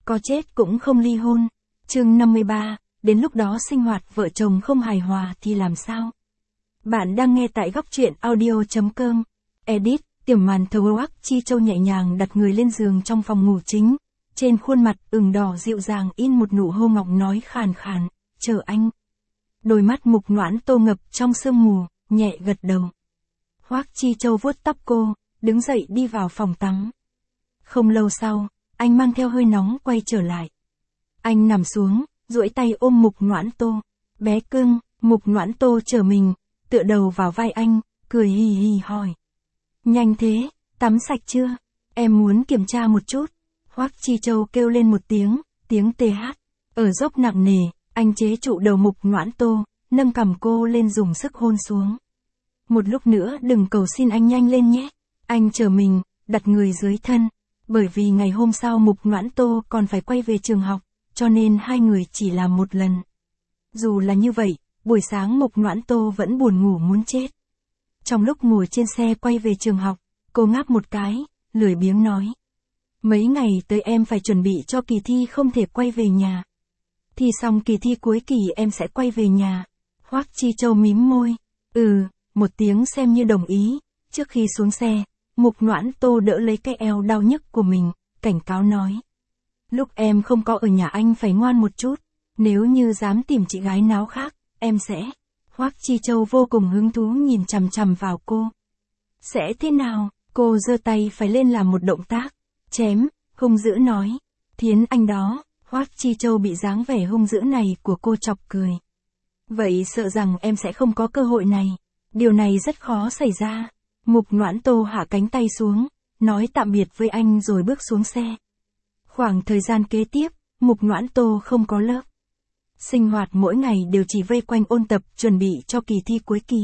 có chết cũng không ly hôn. Chương 53, đến lúc đó sinh hoạt vợ chồng không hài hòa thì làm sao? Bạn đang nghe tại góc truyện audio.com. Edit, tiểu màn thầu Hoắc Chi Châu nhẹ nhàng đặt người lên giường trong phòng ngủ chính. Trên khuôn mặt ửng đỏ dịu dàng in một nụ hôn ngọc nói khàn khàn, chờ anh. Đôi mắt Mục Noãn Tô ngập trong sương mù, nhẹ gật đầu. Hoắc Chi Châu vuốt tóc cô, đứng dậy đi vào phòng tắm. Không lâu sau, anh mang theo hơi nóng quay trở lại. Anh nằm xuống, duỗi tay ôm Mục Noãn Tô. Bé cưng, Mục Noãn Tô trở mình, tựa đầu vào vai anh, cười hì hì hỏi. Nhanh thế, tắm sạch chưa? Em muốn kiểm tra một chút. Hoắc Chi Châu kêu lên một tiếng TH. Ở dốc nặng nề, anh chế trụ đầu Mục Noãn Tô, nâng cằm cô lên dùng sức hôn xuống. Một lúc nữa đừng cầu xin anh nhanh lên nhé. Anh chờ mình, đặt người dưới thân. Bởi vì ngày hôm sau Mục Noãn Tô còn phải quay về trường học, cho nên hai người chỉ làm một lần. Dù là như vậy, buổi sáng Mục Noãn Tô vẫn buồn ngủ muốn chết. Trong lúc ngồi trên xe quay về trường học, cô ngáp một cái, lười biếng nói. Mấy ngày tới em phải chuẩn bị cho kỳ thi không thể quay về nhà. Thi xong kỳ thi cuối kỳ em sẽ quay về nhà. Hoắc Chi Châu mím môi. Một tiếng xem như đồng ý. Trước khi xuống xe, Mục Noãn Tô đỡ lấy cái eo đau nhức của mình, cảnh cáo nói. Lúc em không có ở nhà anh phải ngoan một chút. Nếu như dám tìm chị gái náo khác, em sẽ. Hoắc Chi Châu vô cùng hứng thú nhìn chằm chằm vào cô. Sẽ thế nào? Cô giơ tay phải lên làm một động tác. Chém, hung dữ nói. Thiến anh đó. Hoắc Chi Châu bị dáng vẻ hung dữ này của cô chọc cười. Vậy sợ rằng em sẽ không có cơ hội này. Điều này rất khó xảy ra. Mục Noãn Tô hạ cánh tay xuống, nói tạm biệt với anh rồi bước xuống xe. Khoảng thời gian kế tiếp, Mục Noãn Tô không có lớp. Sinh hoạt mỗi ngày đều chỉ vây quanh ôn tập chuẩn bị cho kỳ thi cuối kỳ.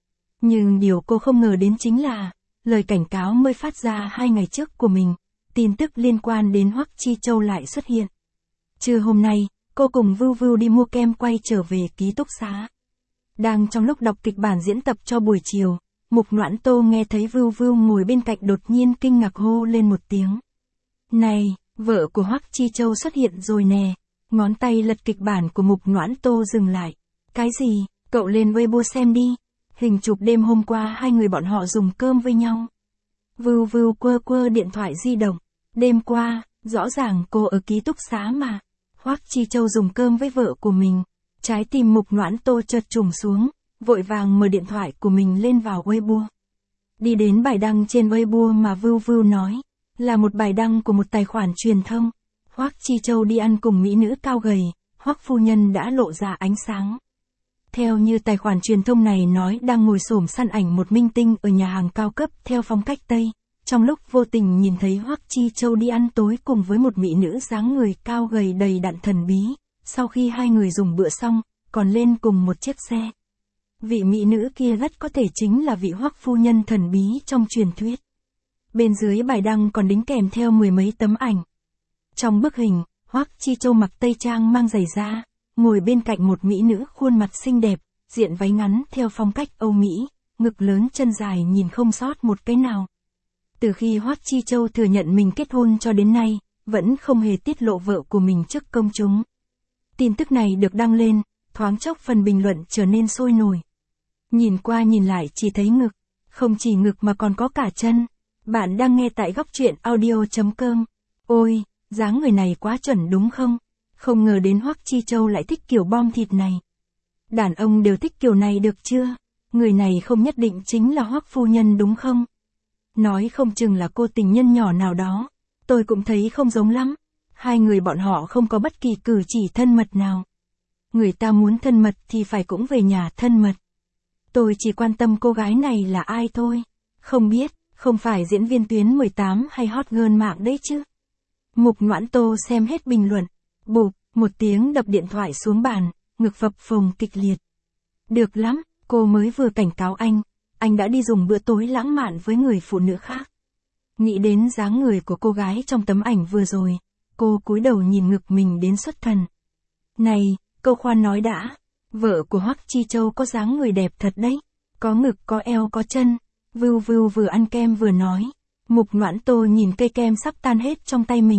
Nhưng điều cô không ngờ đến chính là, lời cảnh cáo mới phát ra 2 ngày trước của mình, tin tức liên quan đến Hoắc Chi Châu lại xuất hiện. Trưa hôm nay, cô cùng Vưu Vưu đi mua kem quay trở về ký túc xá. Đang trong lúc đọc kịch bản diễn tập cho buổi chiều, Mục Noãn Tô nghe thấy Vưu Vưu ngồi bên cạnh đột nhiên kinh ngạc hô lên một tiếng. Này, vợ của Hoắc Chi Châu xuất hiện rồi nè. Ngón tay lật kịch bản của Mục Noãn Tô dừng lại. Cái gì? Cậu lên Weibo xem đi. Hình chụp đêm hôm qua hai người bọn họ dùng cơm với nhau. Vưu Vưu quơ điện thoại di động. Đêm qua, rõ ràng cô ở ký túc xá mà. Hoắc Chi Châu dùng cơm với vợ của mình. Trái tim Mục Noãn Tô chợt trùng xuống, vội vàng mở điện thoại của mình lên vào Weibo. Đi đến bài đăng trên Weibo mà Vưu Vưu nói, là một bài đăng của một tài khoản truyền thông. Hoắc Chi Châu đi ăn cùng mỹ nữ cao gầy, Hoắc phu nhân đã lộ ra ánh sáng. Theo như tài khoản truyền thông này nói đang ngồi xổm săn ảnh một minh tinh ở nhà hàng cao cấp theo phong cách Tây. Trong lúc vô tình nhìn thấy Hoắc Chi Châu đi ăn tối cùng với một mỹ nữ dáng người cao gầy đầy đặn thần bí, sau khi hai người dùng bữa xong, còn lên cùng một chiếc xe. Vị mỹ nữ kia rất có thể chính là vị Hoắc phu nhân thần bí trong truyền thuyết. Bên dưới bài đăng còn đính kèm theo 10 mấy tấm ảnh. Trong bức hình, Hoắc Chi Châu mặc tây trang mang giày da, ngồi bên cạnh một mỹ nữ khuôn mặt xinh đẹp, diện váy ngắn theo phong cách Âu Mỹ, ngực lớn chân dài nhìn không sót một cái nào. Từ khi Hoắc Chi Châu thừa nhận mình kết hôn cho đến nay, vẫn không hề tiết lộ vợ của mình trước công chúng. Tin tức này được đăng lên, thoáng chốc phần bình luận trở nên sôi nổi. Nhìn qua nhìn lại chỉ thấy ngực, không chỉ ngực mà còn có cả chân. Bạn đang nghe tại góc truyện audio.com. Ôi, dáng người này quá chuẩn đúng không? Không ngờ đến Hoắc Chi Châu lại thích kiểu bom thịt này. Đàn ông đều thích kiểu này được chưa? Người này không nhất định chính là Hoắc phu nhân đúng không? Nói không chừng là cô tình nhân nhỏ nào đó. Tôi cũng thấy không giống lắm. Hai người bọn họ không có bất kỳ cử chỉ thân mật nào. Người ta muốn thân mật thì phải cũng về nhà thân mật. Tôi chỉ quan tâm cô gái này là ai thôi. Không biết, không phải diễn viên Tuyến 18 hay hot girl mạng đấy chứ. Mục Noãn Tô xem hết bình luận. Bụp, một tiếng đập điện thoại xuống bàn, ngực phập phồng kịch liệt. Được lắm, cô mới vừa cảnh cáo anh đã đi dùng bữa tối lãng mạn với người phụ nữ khác. Nghĩ đến dáng người của cô gái trong tấm ảnh vừa rồi, cô cúi đầu nhìn ngực mình đến xuất thần. Này, câu khoan nói đã, vợ của Hoắc Chi Châu có dáng người đẹp thật đấy, có ngực có eo có chân. Vưu Vưu vừa ăn kem vừa nói. Mục Noãn Tô nhìn cây kem sắp tan hết trong tay mình,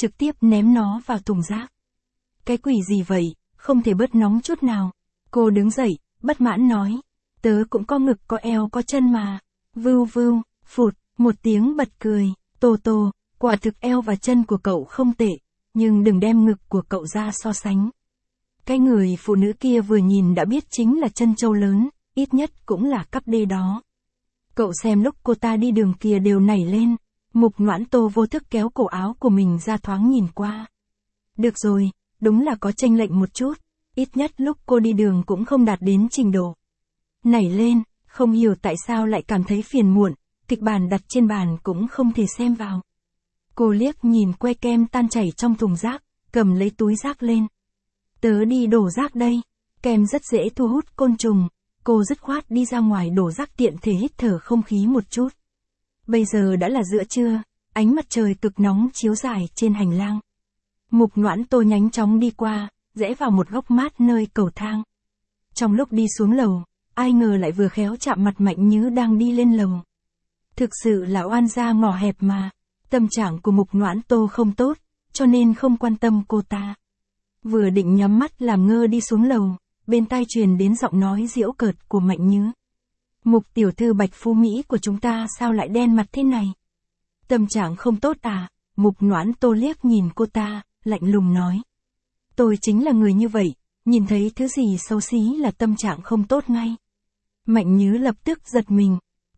trực tiếp ném nó vào thùng rác. Cái quỷ gì vậy, không thể bớt nóng chút nào. Cô đứng dậy, bất mãn nói. Tớ cũng có ngực có eo có chân mà. Vưu vưu, phụt, một tiếng bật cười. Tô Tô, quả thực eo và chân của cậu không tệ, nhưng đừng đem ngực của cậu ra so sánh. Cái người phụ nữ kia vừa nhìn đã biết chính là chân trâu lớn, ít nhất cũng là cấp D đó. Cậu xem lúc cô ta đi đường kia đều nảy lên. Mục Noãn Tô vô thức kéo cổ áo của mình ra thoáng nhìn qua. Được rồi, đúng là có chênh lệch một chút, ít nhất lúc cô đi đường cũng không đạt đến trình độ nảy lên, không hiểu tại sao lại cảm thấy phiền muộn, kịch bản đặt trên bàn cũng không thể xem vào. Cô liếc nhìn que kem tan chảy trong thùng rác, cầm lấy túi rác lên. Tớ đi đổ rác đây, kem rất dễ thu hút côn trùng, cô dứt khoát đi ra ngoài đổ rác tiện thể hít thở không khí một chút. Bây giờ đã là giữa trưa, ánh mặt trời cực nóng chiếu dài trên hành lang. Mục Noãn Tô nhanh chóng đi qua, rẽ vào một góc mát nơi cầu thang. Trong lúc đi xuống lầu, ai ngờ lại vừa khéo chạm mặt Mạnh Nhứ đang đi lên lầu. Thực sự là oan gia ngõ hẹp mà. Tâm trạng của Mục Noãn Tô không tốt, cho nên không quan tâm cô ta. Vừa định nhắm mắt làm ngơ đi xuống lầu, bên tai truyền đến giọng nói giễu cợt của Mạnh Nhứ. Mục tiểu thư Bạch Phú Mỹ của chúng ta sao lại đen mặt thế này? Tâm trạng không tốt à? Mục Noãn Tô liếc nhìn cô ta, lạnh lùng nói. Tôi chính là người như vậy, nhìn thấy thứ gì xấu xí là tâm trạng không tốt ngay. Mạnh Nhứ lập tức giật mình.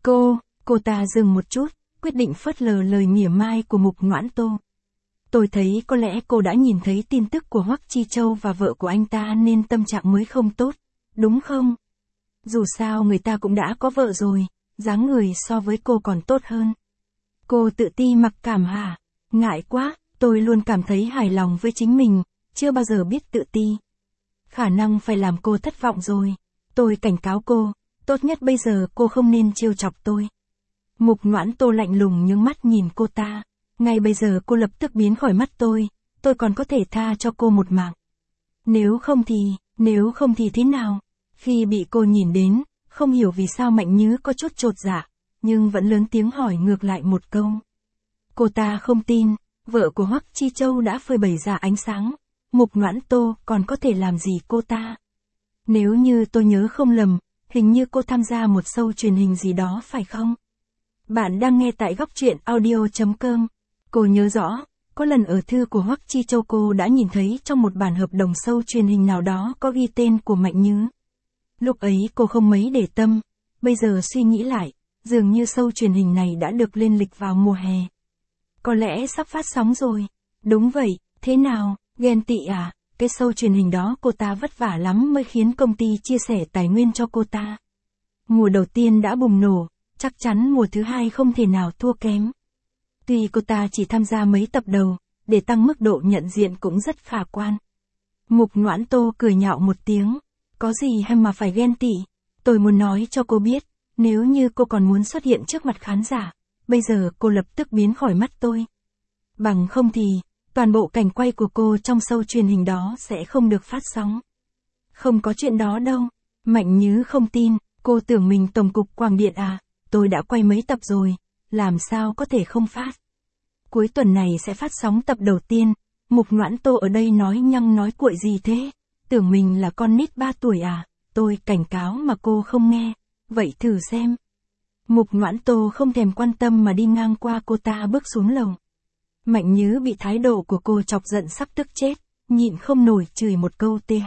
Cô ta dừng một chút, quyết định phớt lờ lời mỉa mai của Mục Noãn Tô. Tôi thấy có lẽ cô đã nhìn thấy tin tức của Hoắc Chi Châu và vợ của anh ta nên tâm trạng mới không tốt, đúng không? Dù sao người ta cũng đã có vợ rồi, dáng người so với cô còn tốt hơn. Cô tự ti mặc cảm hả? Ngại quá, tôi luôn cảm thấy hài lòng với chính mình, chưa bao giờ biết tự ti. Khả năng phải làm cô thất vọng rồi. Tôi cảnh cáo cô, tốt nhất bây giờ cô không nên trêu chọc tôi. Mục Noãn Tô lạnh lùng nhướng mắt nhìn cô ta. Ngay bây giờ cô lập tức biến khỏi mắt tôi còn có thể tha cho cô một mạng. Nếu không thì thế nào? Khi bị cô nhìn đến, không hiểu vì sao Mạnh Nhứ có chút chột dạ, nhưng vẫn lớn tiếng hỏi ngược lại một câu. Cô ta không tin, vợ của Hoắc Chi Châu đã phơi bày ra ánh sáng, Mục Noãn Tô còn có thể làm gì cô ta? Nếu như tôi nhớ không lầm, hình như cô tham gia một show truyền hình gì đó phải không? Bạn đang nghe tại góc truyện audio.com. Cô nhớ rõ, có lần ở thư của Hoắc Chi Châu cô đã nhìn thấy trong một bản hợp đồng show truyền hình nào đó có ghi tên của Mạnh Nhứ. Lúc ấy cô không mấy để tâm, bây giờ suy nghĩ lại, dường như show truyền hình này đã được lên lịch vào mùa hè. Có lẽ sắp phát sóng rồi. Đúng vậy, thế nào, ghen tị à? Cái show truyền hình đó cô ta vất vả lắm mới khiến công ty chia sẻ tài nguyên cho cô ta. Mùa đầu tiên đã bùng nổ, chắc chắn mùa thứ hai không thể nào thua kém. Tuy cô ta chỉ tham gia mấy tập đầu, để tăng mức độ nhận diện cũng rất khả quan. Mục Noãn Tô cười nhạo một tiếng. Có gì hay mà phải ghen tị? Tôi muốn nói cho cô biết, nếu như cô còn muốn xuất hiện trước mặt khán giả, bây giờ cô lập tức biến khỏi mắt tôi. Bằng không thì, toàn bộ cảnh quay của cô trong show truyền hình đó sẽ không được phát sóng. Không có chuyện đó đâu. Mạnh Nhứ không tin, cô tưởng mình Tổng cục Quảng điện à? Tôi đã quay mấy tập rồi, làm sao có thể không phát. Cuối tuần này sẽ phát sóng tập đầu tiên. Mục Noãn Tô ở đây nói nhăng nói cuội gì thế? Tưởng mình là con nít 3 tuổi à? Tôi cảnh cáo mà cô không nghe. Vậy thử xem. Mục Noãn Tô không thèm quan tâm mà đi ngang qua cô ta bước xuống lầu. Mạnh Nhứ bị thái độ của cô chọc giận sắp tức chết, nhịn không nổi chửi một câu TH.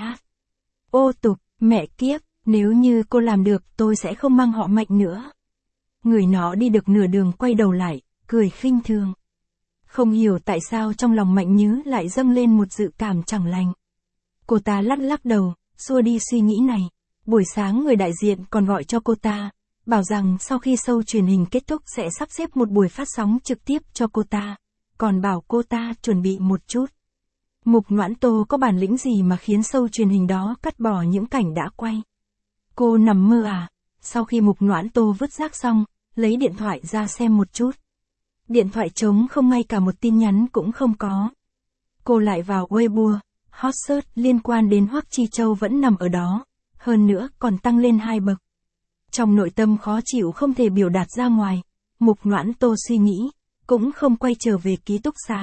Ô tục, mẹ kiếp, nếu như cô làm được tôi sẽ không mang họ Mạnh nữa. Người nó đi được nửa đường quay đầu lại, cười khinh thường. Không hiểu tại sao trong lòng Mạnh Nhứ lại dâng lên một dự cảm chẳng lành. Cô ta lắc lắc đầu, xua đi suy nghĩ này. Buổi sáng người đại diện còn gọi cho cô ta, bảo rằng sau khi show truyền hình kết thúc sẽ sắp xếp một buổi phát sóng trực tiếp cho cô ta, còn bảo cô ta chuẩn bị một chút. Mục Noãn Tô có bản lĩnh gì mà khiến show truyền hình đó cắt bỏ những cảnh đã quay? Cô nằm mơ à? Sau khi Mục Noãn Tô vứt rác xong, lấy điện thoại ra xem một chút. Điện thoại trống không, ngay cả một tin nhắn cũng không có. Cô lại vào Weibo, hot search liên quan đến Hoắc Chi Châu vẫn nằm ở đó, hơn nữa còn tăng lên 2 bậc. Trong nội tâm khó chịu không thể biểu đạt ra ngoài, Mục Noãn Tô suy nghĩ, cũng không quay trở về ký túc xá,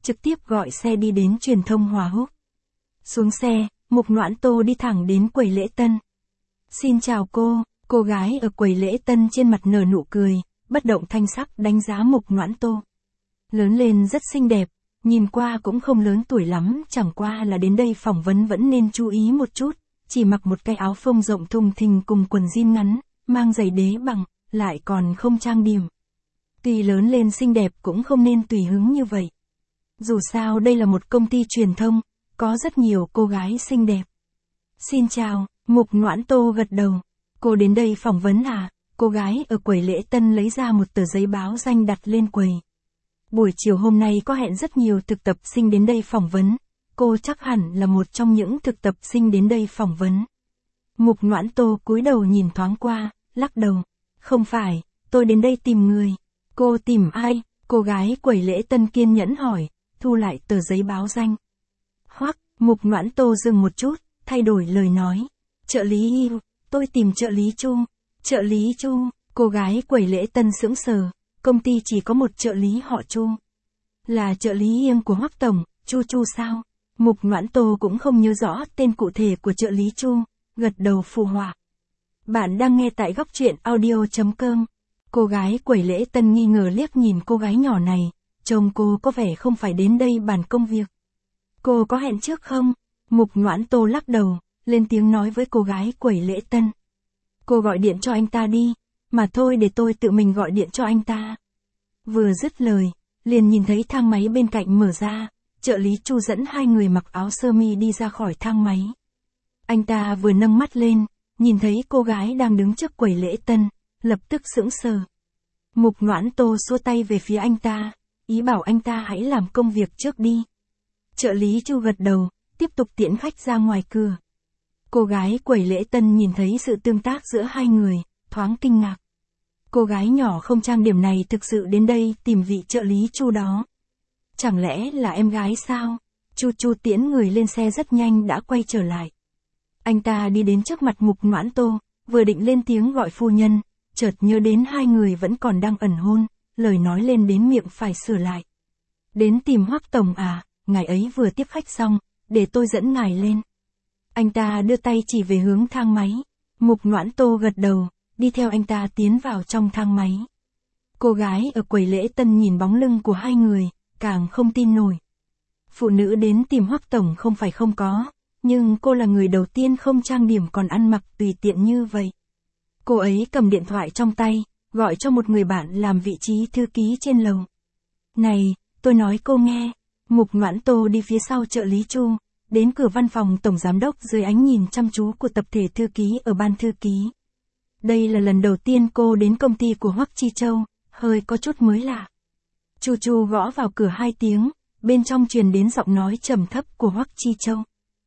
trực tiếp gọi xe đi đến truyền thông Hòa Húc. Xuống xe, Mục Noãn Tô đi thẳng đến quầy lễ tân. Xin chào cô gái ở quầy lễ tân trên mặt nở nụ cười, bất động thanh sắc đánh giá Mục Noãn Tô. Lớn lên rất xinh đẹp, nhìn qua cũng không lớn tuổi lắm, chẳng qua là đến đây phỏng vấn vẫn nên chú ý một chút, chỉ mặc một cái áo phông rộng thùng thình cùng quần jean ngắn, mang giày đế bằng, lại còn không trang điểm. Tuy lớn lên xinh đẹp cũng không nên tùy hứng như vậy. Dù sao đây là một công ty truyền thông, có rất nhiều cô gái xinh đẹp. Xin chào, Mục Noãn Tô gật đầu. Cô đến đây phỏng vấn à? Cô gái ở quầy lễ tân lấy ra một tờ giấy báo danh đặt lên quầy. Buổi chiều hôm nay có hẹn rất nhiều thực tập sinh đến đây phỏng vấn. Cô chắc hẳn là một trong những thực tập sinh đến đây phỏng vấn. Mục Noãn Tô cúi đầu nhìn thoáng qua, lắc đầu. Không phải, tôi đến đây tìm người. Cô tìm ai? Cô gái quầy lễ tân kiên nhẫn hỏi, thu lại tờ giấy báo danh. Hoắc, Mục Noãn Tô dừng một chút, thay đổi lời nói. Trợ lý, tôi tìm trợ lý Chu. Trợ lý Chu, cô gái quầy lễ tân sững sờ, công ty chỉ có một trợ lý họ Chu. Là trợ lý riêng của Hoắc tổng, Chu sao? Mục Noãn Tô cũng không nhớ rõ tên cụ thể của trợ lý Chu, gật đầu phụ họa. Bạn đang nghe tại góc truyện audio.com. Cô gái quầy lễ tân nghi ngờ liếc nhìn cô gái nhỏ này, trông cô có vẻ không phải đến đây bàn công việc. Cô có hẹn trước không? Mục Noãn Tô lắc đầu, lên tiếng nói với cô gái quầy lễ tân. Cô gọi điện cho anh ta đi, mà thôi để tôi tự mình gọi điện cho anh ta. Vừa dứt lời, liền nhìn thấy thang máy bên cạnh mở ra, trợ lý Chu dẫn hai người mặc áo sơ mi đi ra khỏi thang máy. Anh ta vừa nâng mắt lên, nhìn thấy cô gái đang đứng trước quầy lễ tân, lập tức sững sờ. Mục Noãn Tô xua tay về phía anh ta, ý bảo anh ta hãy làm công việc trước đi. Trợ lý Chu gật đầu, tiếp tục tiễn khách ra ngoài cửa. Cô gái quầy lễ tân nhìn thấy sự tương tác giữa hai người, thoáng kinh ngạc. Cô gái nhỏ không trang điểm này thực sự đến đây tìm vị trợ lý Chu đó. Chẳng lẽ là em gái sao? Chu tiễn người lên xe rất nhanh đã quay trở lại. Anh ta đi đến trước mặt Mục Noãn Tô, vừa định lên tiếng gọi phu nhân, chợt nhớ đến hai người vẫn còn đang ẩn hôn, lời nói lên đến miệng phải sửa lại. Đến tìm Hoắc tổng à, ngài ấy vừa tiếp khách xong, để tôi dẫn ngài lên. Anh ta đưa tay chỉ về hướng thang máy. Mục Noãn Tô gật đầu, đi theo anh ta tiến vào trong thang máy. Cô gái ở quầy lễ tân nhìn bóng lưng của hai người, càng không tin nổi. Phụ nữ đến tìm Hoắc tổng không phải không có, nhưng cô là người đầu tiên không trang điểm còn ăn mặc tùy tiện như vậy. Cô ấy cầm điện thoại trong tay, gọi cho một người bạn làm vị trí thư ký trên lầu. Này, tôi nói cô nghe. Mục Noãn Tô đi phía sau trợ lý Chu, đến cửa văn phòng tổng giám đốc dưới ánh nhìn chăm chú của tập thể thư ký ở ban thư ký. Đây là lần đầu tiên cô đến công ty của Hoắc Chi Châu, hơi có chút mới lạ. Chu gõ vào cửa 2 tiếng, bên trong truyền đến giọng nói trầm thấp của Hoắc Chi Châu.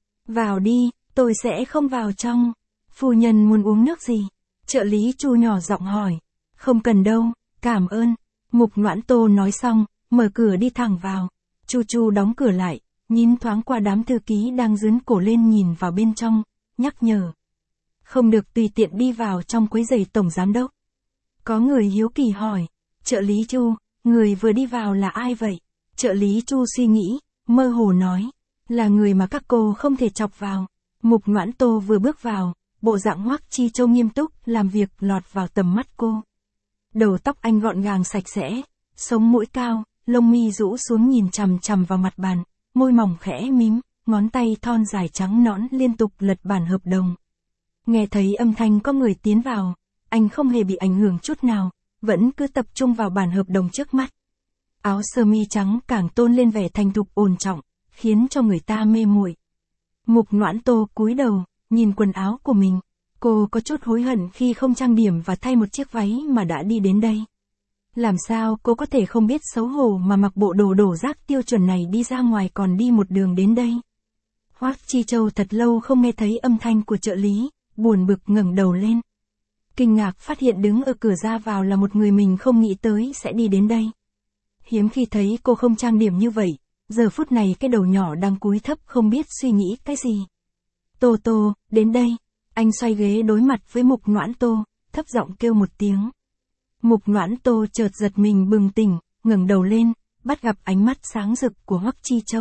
Vào đi, tôi sẽ không vào trong. Phu nhân muốn uống nước gì? Trợ lý Chu nhỏ giọng hỏi. Không cần đâu, cảm ơn. Mục Noãn Tô nói xong, mở cửa đi thẳng vào. Chu đóng cửa lại, nhìn thoáng qua đám thư ký đang dướn cổ lên nhìn vào bên trong, nhắc nhở. Không được tùy tiện đi vào trong quấy rầy tổng giám đốc. Có người hiếu kỳ hỏi. Trợ lý Chu, người vừa đi vào là ai vậy? Trợ lý Chu suy nghĩ, mơ hồ nói. Là người mà các cô không thể chọc vào. Mục Noãn Tô vừa bước vào, bộ dạng Hoắc Chi Châu nghiêm túc, làm việc lọt vào tầm mắt cô. Đầu tóc anh gọn gàng sạch sẽ, sống mũi cao, lông mi rũ xuống nhìn chằm chằm vào mặt bàn, môi mỏng khẽ mím, ngón tay thon dài trắng nõn liên tục lật bản hợp đồng. Nghe thấy âm thanh có người tiến vào, anh không hề bị ảnh hưởng chút nào, vẫn cứ tập trung vào bản hợp đồng trước mắt. Áo sơ mi trắng càng tôn lên vẻ thành thục ổn trọng, khiến cho người ta mê muội. Mục Noãn Tô cúi đầu, nhìn quần áo của mình. Cô có chút hối hận khi không trang điểm và thay một chiếc váy mà đã đi đến đây. Làm sao cô có thể không biết xấu hổ mà mặc bộ đồ đổ rác tiêu chuẩn này đi ra ngoài còn đi một đường đến đây. Hoắc Chi Châu thật lâu không nghe thấy âm thanh của trợ lý, buồn bực ngẩng đầu lên. Kinh ngạc phát hiện đứng ở cửa ra vào là một người mình không nghĩ tới sẽ đi đến đây. Hiếm khi thấy cô không trang điểm như vậy, giờ phút này cái đầu nhỏ đang cúi thấp không biết suy nghĩ cái gì. Tô, đến đây. Anh xoay ghế đối mặt với Mục Noãn Tô, thấp giọng kêu một tiếng. Mục Noãn Tô chợt giật mình bừng tỉnh, ngẩng đầu lên, bắt gặp ánh mắt sáng rực của Hoắc Chi Châu.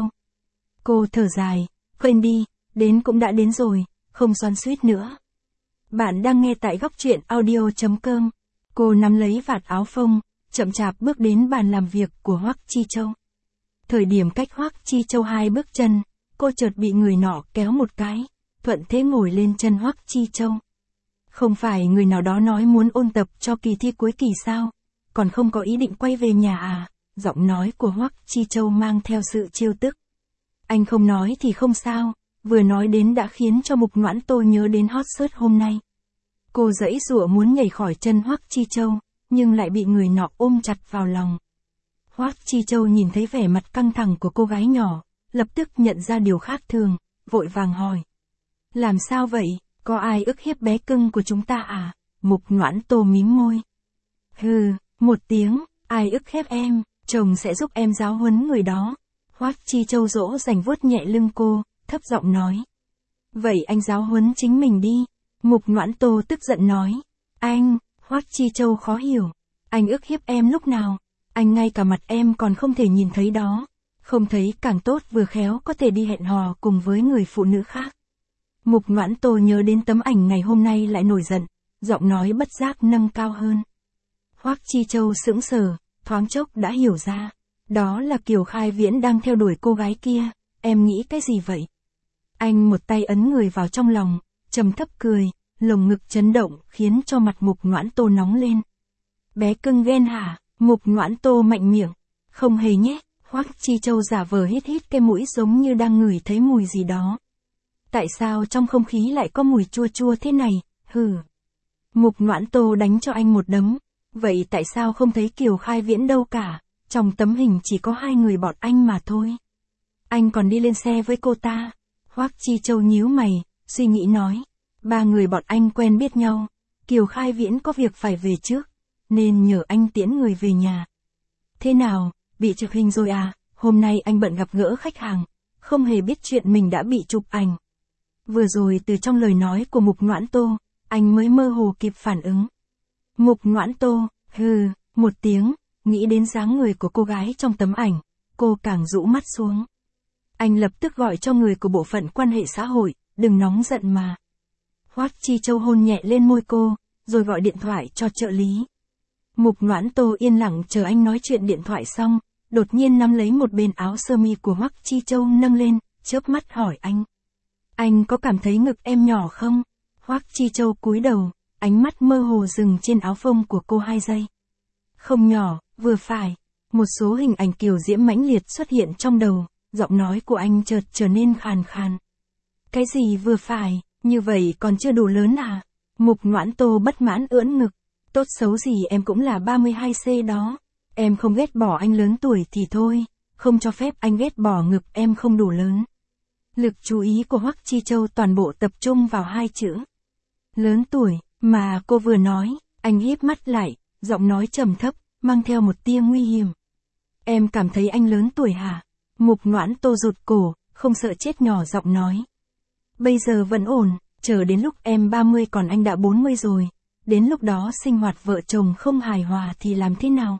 Cô thở dài, quên đi, đến cũng đã đến rồi, không xoắn xuýt nữa. Bạn đang nghe tại góc truyện audio.com. Cô nắm lấy vạt áo phông, chậm chạp bước đến bàn làm việc của Hoắc Chi Châu. Thời điểm cách Hoắc Chi Châu 2 bước chân, cô chợt bị người nọ kéo một cái, thuận thế ngồi lên chân Hoắc Chi Châu. Không phải người nào đó nói muốn ôn tập cho kỳ thi cuối kỳ sao, còn không có ý định quay về nhà à? Giọng nói của Hoắc Chi Châu mang theo sự trêu tức. Anh không nói thì không sao, vừa nói đến đã khiến cho Mục Noãn Tô nhớ đến hot search hôm nay. Cô giãy giụa muốn nhảy khỏi chân Hoắc Chi Châu, nhưng lại bị người nọ ôm chặt vào lòng. Hoắc Chi Châu nhìn thấy vẻ mặt căng thẳng của cô gái nhỏ, lập tức nhận ra điều khác thường, vội vàng hỏi. Làm sao vậy, có ai ức hiếp bé cưng của chúng ta à? Mục Noãn Tô mím môi. Hừ, một tiếng, ai ức hiếp em, chồng sẽ giúp em giáo huấn người đó. Hoắc Chi Châu dỗ dành vuốt nhẹ lưng cô, thấp giọng nói. Vậy anh giáo huấn chính mình đi. Mục Noãn Tô tức giận nói. Anh, Hoắc Chi Châu khó hiểu. Anh ức hiếp em lúc nào? Anh ngay cả mặt em còn không thể nhìn thấy đó. Không thấy càng tốt, vừa khéo có thể đi hẹn hò cùng với người phụ nữ khác. Mục Noãn Tô nhớ đến tấm ảnh ngày hôm nay lại nổi giận, giọng nói bất giác nâng cao hơn. Hoắc Chi Châu sững sờ, thoáng chốc đã hiểu ra. Đó là Kiều Khai Viễn đang theo đuổi cô gái kia, em nghĩ cái gì vậy? Anh một tay ấn người vào trong lòng, trầm thấp cười, lồng ngực chấn động khiến cho mặt Mục Noãn Tô nóng lên. Bé cưng ghen hả? Mục Noãn Tô mạnh miệng. Không hề nhé. Hoắc Chi Châu giả vờ hít hít cái mũi giống như đang ngửi thấy mùi gì đó. Tại sao trong không khí lại có mùi chua chua thế này? Hừ. Mục Noãn Tô đánh cho anh một đấm. Vậy tại sao không thấy Kiều Khai Viễn đâu cả? Trong tấm hình chỉ có 2 người bọn anh mà thôi. Anh còn đi lên xe với cô ta. Hoắc Chi Châu nhíu mày, suy nghĩ nói. 3 người bọn anh quen biết nhau. Kiều Khai Viễn có việc phải về trước, nên nhờ anh tiễn người về nhà. Thế nào, bị chụp hình rồi à? Hôm nay anh bận gặp gỡ khách hàng, không hề biết chuyện mình đã bị chụp ảnh. Vừa rồi từ trong lời nói của Mục Noãn Tô, anh mới mơ hồ kịp phản ứng. Mục Noãn Tô, hừ, một tiếng, nghĩ đến dáng người của cô gái trong tấm ảnh, cô càng rũ mắt xuống. Anh lập tức gọi cho người của bộ phận quan hệ xã hội, đừng nóng giận mà. Hoắc Chi Châu hôn nhẹ lên môi cô, rồi gọi điện thoại cho trợ lý. Mục Noãn Tô yên lặng chờ anh nói chuyện điện thoại xong, đột nhiên nắm lấy một bên áo sơ mi của Hoắc Chi Châu nâng lên, chớp mắt hỏi anh. Anh có cảm thấy ngực em nhỏ không? Hoắc Chi Châu cúi đầu, ánh mắt mơ hồ dừng trên áo phông của cô 2 giây. Không nhỏ, vừa phải. Một số hình ảnh kiều diễm mãnh liệt xuất hiện trong đầu, giọng nói của anh chợt trở nên khàn khàn. Cái gì vừa phải, như vậy còn chưa đủ lớn à? Mục Noãn Tô bất mãn ưỡn ngực. Tốt xấu gì em cũng là 32C đó. Em không ghét bỏ anh lớn tuổi thì thôi, không cho phép anh ghét bỏ ngực em không đủ lớn. Lực chú ý của Hoắc Chi Châu toàn bộ tập trung vào 2 chữ. Lớn tuổi, mà cô vừa nói, anh híp mắt lại, giọng nói trầm thấp, mang theo một tia nguy hiểm. Em cảm thấy anh lớn tuổi hả? Mục Noãn Tô rụt cổ, không sợ chết nhỏ giọng nói. Bây giờ vẫn ổn, chờ đến lúc em 30 còn anh đã 40 rồi. Đến lúc đó sinh hoạt vợ chồng không hài hòa thì làm thế nào?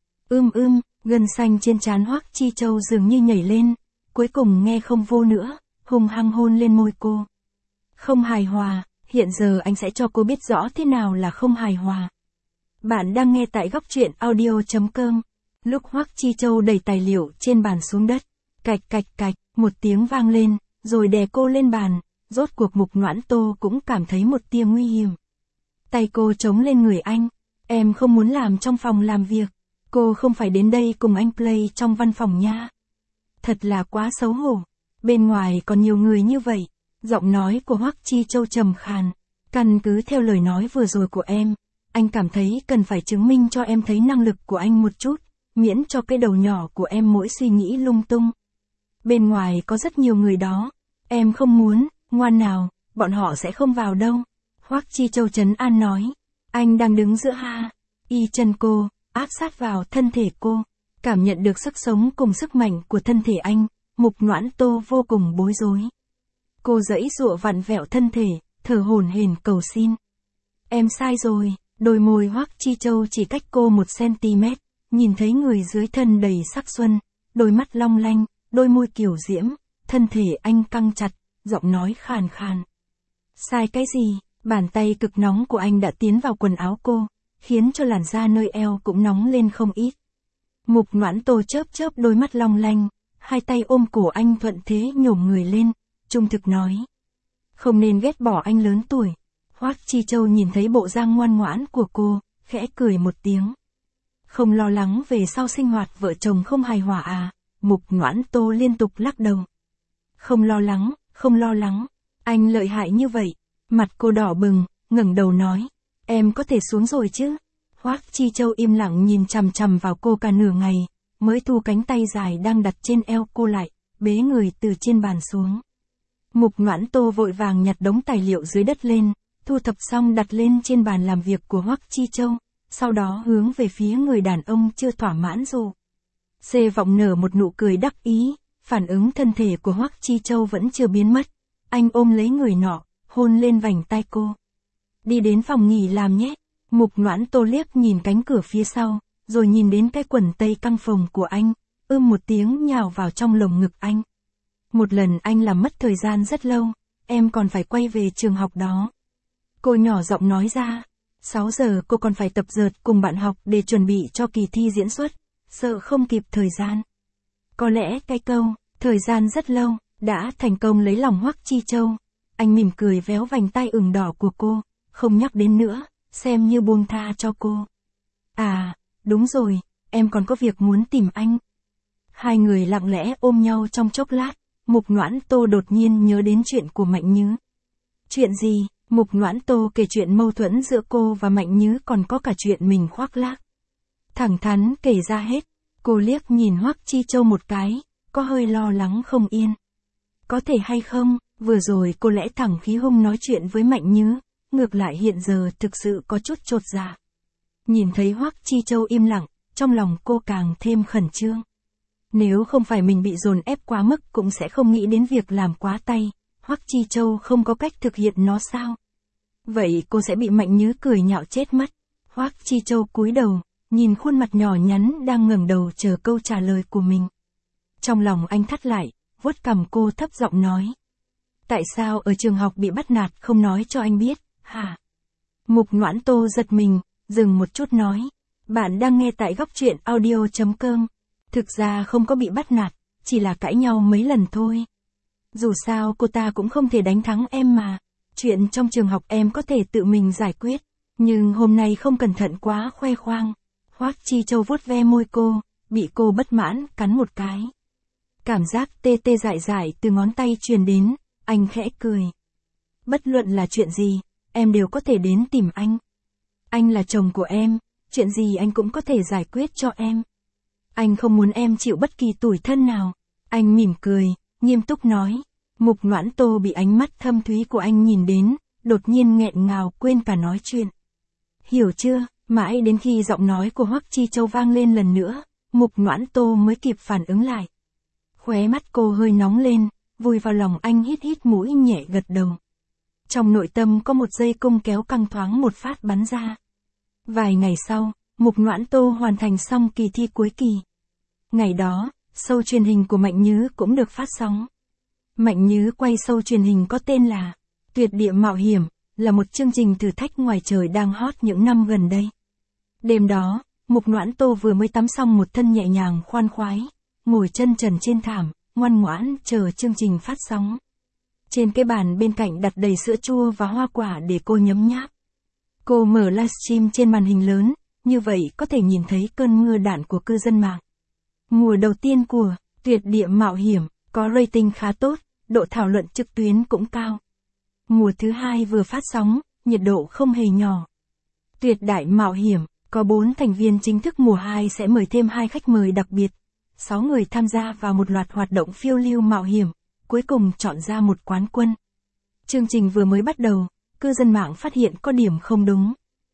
Gân xanh trên trán Hoắc Chi Châu dường như nhảy lên, cuối cùng nghe không vô nữa, hung hăng hôn lên môi cô. Không hài hòa, hiện giờ anh sẽ cho cô biết rõ thế nào là không hài hòa. Bạn đang nghe tại góc truyện audio.com. Lúc Hoắc Chi Châu đẩy tài liệu trên bàn xuống đất, cạch cạch cạch, một tiếng vang lên, rồi đè cô lên bàn, rốt cuộc Mục Noãn Tô cũng cảm thấy một tia nguy hiểm. Tay cô chống lên người anh, em không muốn làm trong phòng làm việc, cô không phải đến đây cùng anh play trong văn phòng nha. Thật là quá xấu hổ, bên ngoài còn nhiều người như vậy. Giọng nói của Hoắc Chi Châu trầm khàn, căn cứ theo lời nói vừa rồi của em, anh cảm thấy cần phải chứng minh cho em thấy năng lực của anh một chút, miễn cho cái đầu nhỏ của em mỗi suy nghĩ lung tung. Bên ngoài có rất nhiều người đó, em không muốn, ngoan nào, bọn họ sẽ không vào đâu. Hoắc Chi Châu trấn an nói, anh đang đứng giữa y chân cô, áp sát vào thân thể cô, cảm nhận được sức sống cùng sức mạnh của thân thể anh. Mục Noãn Tô vô cùng bối rối. Cô giãy giụa vặn vẹo thân thể, thở hổn hển cầu xin. Em sai rồi. Đôi môi Hoắc Chi Châu chỉ cách cô 1 cm, nhìn thấy người dưới thân đầy sắc xuân, đôi mắt long lanh, đôi môi kiều diễm, thân thể anh căng chặt, giọng nói khàn khàn. Sai cái gì? Bàn tay cực nóng của anh đã tiến vào quần áo cô, khiến cho làn da nơi eo cũng nóng lên không ít. Mục Noãn Tô chớp chớp đôi mắt long lanh, hai tay ôm cổ anh thuận thế nhổm người lên, trung thực nói. Không nên ghét bỏ anh lớn tuổi. Hoắc Chi Châu nhìn thấy bộ dạng ngoan ngoãn của cô, khẽ cười một tiếng. Không lo lắng về sau sinh hoạt vợ chồng không hài hòa à? Mục Noãn Tô liên tục lắc đầu. Không lo lắng, không lo lắng. Anh lợi hại như vậy. Mặt cô đỏ bừng, ngẩng đầu nói. Em có thể xuống rồi chứ? Hoắc Chi Châu im lặng nhìn chằm chằm vào cô cả nửa ngày, mới thu cánh tay dài đang đặt trên eo cô lại, bế người từ trên bàn xuống. Mục Noãn Tô vội vàng nhặt đống tài liệu dưới đất lên, thu thập xong đặt lên trên bàn làm việc của Hoắc Chi Châu, sau đó hướng về phía người đàn ông chưa thỏa mãn rủ. Xê Vọng nở một nụ cười đắc ý, phản ứng thân thể của Hoắc Chi Châu vẫn chưa biến mất. Anh ôm lấy người nọ, hôn lên vành tai cô. Đi đến phòng nghỉ làm nhé. Mục Noãn Tô liếc nhìn cánh cửa phía sau, rồi nhìn đến cái quần tây căng phồng của anh, một tiếng nhào vào trong lồng ngực anh. Một lần anh làm mất thời gian rất lâu, em còn phải quay về trường học đó. Cô nhỏ giọng nói ra, 6 giờ cô còn phải tập dượt cùng bạn học để chuẩn bị cho kỳ thi diễn xuất, sợ không kịp thời gian. Có lẽ cái câu, thời gian rất lâu, đã thành công lấy lòng Hoắc Chi Châu. Anh mỉm cười véo vành tai ửng đỏ của cô, không nhắc đến nữa, xem như buông tha cho cô. À, đúng rồi, em còn có việc muốn tìm anh. Hai người lặng lẽ ôm nhau trong chốc lát, Mục Noãn Tô đột nhiên nhớ đến chuyện của Mạnh Nhứ. Chuyện gì? Mục Noãn Tô kể chuyện mâu thuẫn giữa cô và Mạnh Nhứ, còn có cả chuyện mình khoác lác. Thẳng thắn kể ra hết, cô liếc nhìn Hoắc Chi Châu một cái, có hơi lo lắng không yên. Có thể hay không, vừa rồi cô lẽ thẳng khí hung nói chuyện với Mạnh Nhứ, ngược lại hiện giờ thực sự có chút chột dạ. Nhìn thấy Hoắc Chi Châu im lặng, trong lòng cô càng thêm khẩn trương. Nếu không phải mình bị dồn ép quá mức cũng sẽ không nghĩ đến việc làm quá tay, Hoắc Chi Châu không có cách thực hiện nó sao? Vậy cô sẽ bị Mạnh Nhứ cười nhạo chết mất. Hoắc Chi Châu cúi đầu, nhìn khuôn mặt nhỏ nhắn đang ngẩng đầu chờ câu trả lời của mình. Trong lòng anh thắt lại, vuốt cằm cô thấp giọng nói. Tại sao ở trường học bị bắt nạt không nói cho anh biết, hả? Mục Noãn Tô giật mình, dừng một chút nói. Bạn đang nghe tại góc truyện audio.com. Thực ra không có bị bắt nạt, chỉ là cãi nhau mấy lần thôi. Dù sao cô ta cũng không thể đánh thắng em mà. Chuyện trong trường học em có thể tự mình giải quyết. Nhưng hôm nay không cẩn thận quá khoe khoang. Hoắc Chi Châu vuốt ve môi cô, bị cô bất mãn cắn một cái. Cảm giác tê tê dại dại từ ngón tay truyền đến, anh khẽ cười. Bất luận là chuyện gì, em đều có thể đến tìm anh. Anh là chồng của em, chuyện gì anh cũng có thể giải quyết cho em. Anh không muốn em chịu bất kỳ tủi thân nào. Anh mỉm cười, nghiêm túc nói. Mục Noãn Tô bị ánh mắt thâm thúy của anh nhìn đến, đột nhiên nghẹn ngào quên cả nói chuyện. Hiểu chưa? Mãi đến khi giọng nói của Hoắc Chi Châu vang lên lần nữa, Mục Noãn Tô mới kịp phản ứng lại. Khóe mắt cô hơi nóng lên, vùi vào lòng anh hít hít mũi nhẹ gật đầu. Trong nội tâm có một dây cung kéo căng thoáng một phát bắn ra. Vài ngày sau, Mục Noãn Tô hoàn thành xong kỳ thi cuối kỳ. Ngày đó, show truyền hình của Mạnh Nhứ cũng được phát sóng. Mạnh Nhứ quay show truyền hình có tên là Tuyệt địa mạo hiểm, là một chương trình thử thách ngoài trời đang hot những năm gần đây. Đêm đó, Mục Noãn Tô vừa mới tắm xong một thân nhẹ nhàng khoan khoái, ngồi chân trần trên thảm, ngoan ngoãn chờ chương trình phát sóng. Trên cái bàn bên cạnh đặt đầy sữa chua và hoa quả để cô nhấm nháp. Cô mở livestream trên màn hình lớn, như vậy có thể nhìn thấy cơn mưa đạn của cư dân mạng. Mùa đầu tiên của Tuyệt địa mạo hiểm có rating khá tốt, độ thảo luận trực tuyến cũng cao. Mùa thứ hai vừa phát sóng, nhiệt độ không hề nhỏ. Tuyệt đại mạo hiểm có 4 thành viên chính thức, mùa 2 sẽ mời thêm 2 khách mời đặc biệt. 6 người tham gia vào một loạt hoạt động phiêu lưu mạo hiểm, cuối cùng chọn ra một quán quân. Chương trình vừa mới bắt đầu, cư dân mạng phát hiện có điểm không đúng.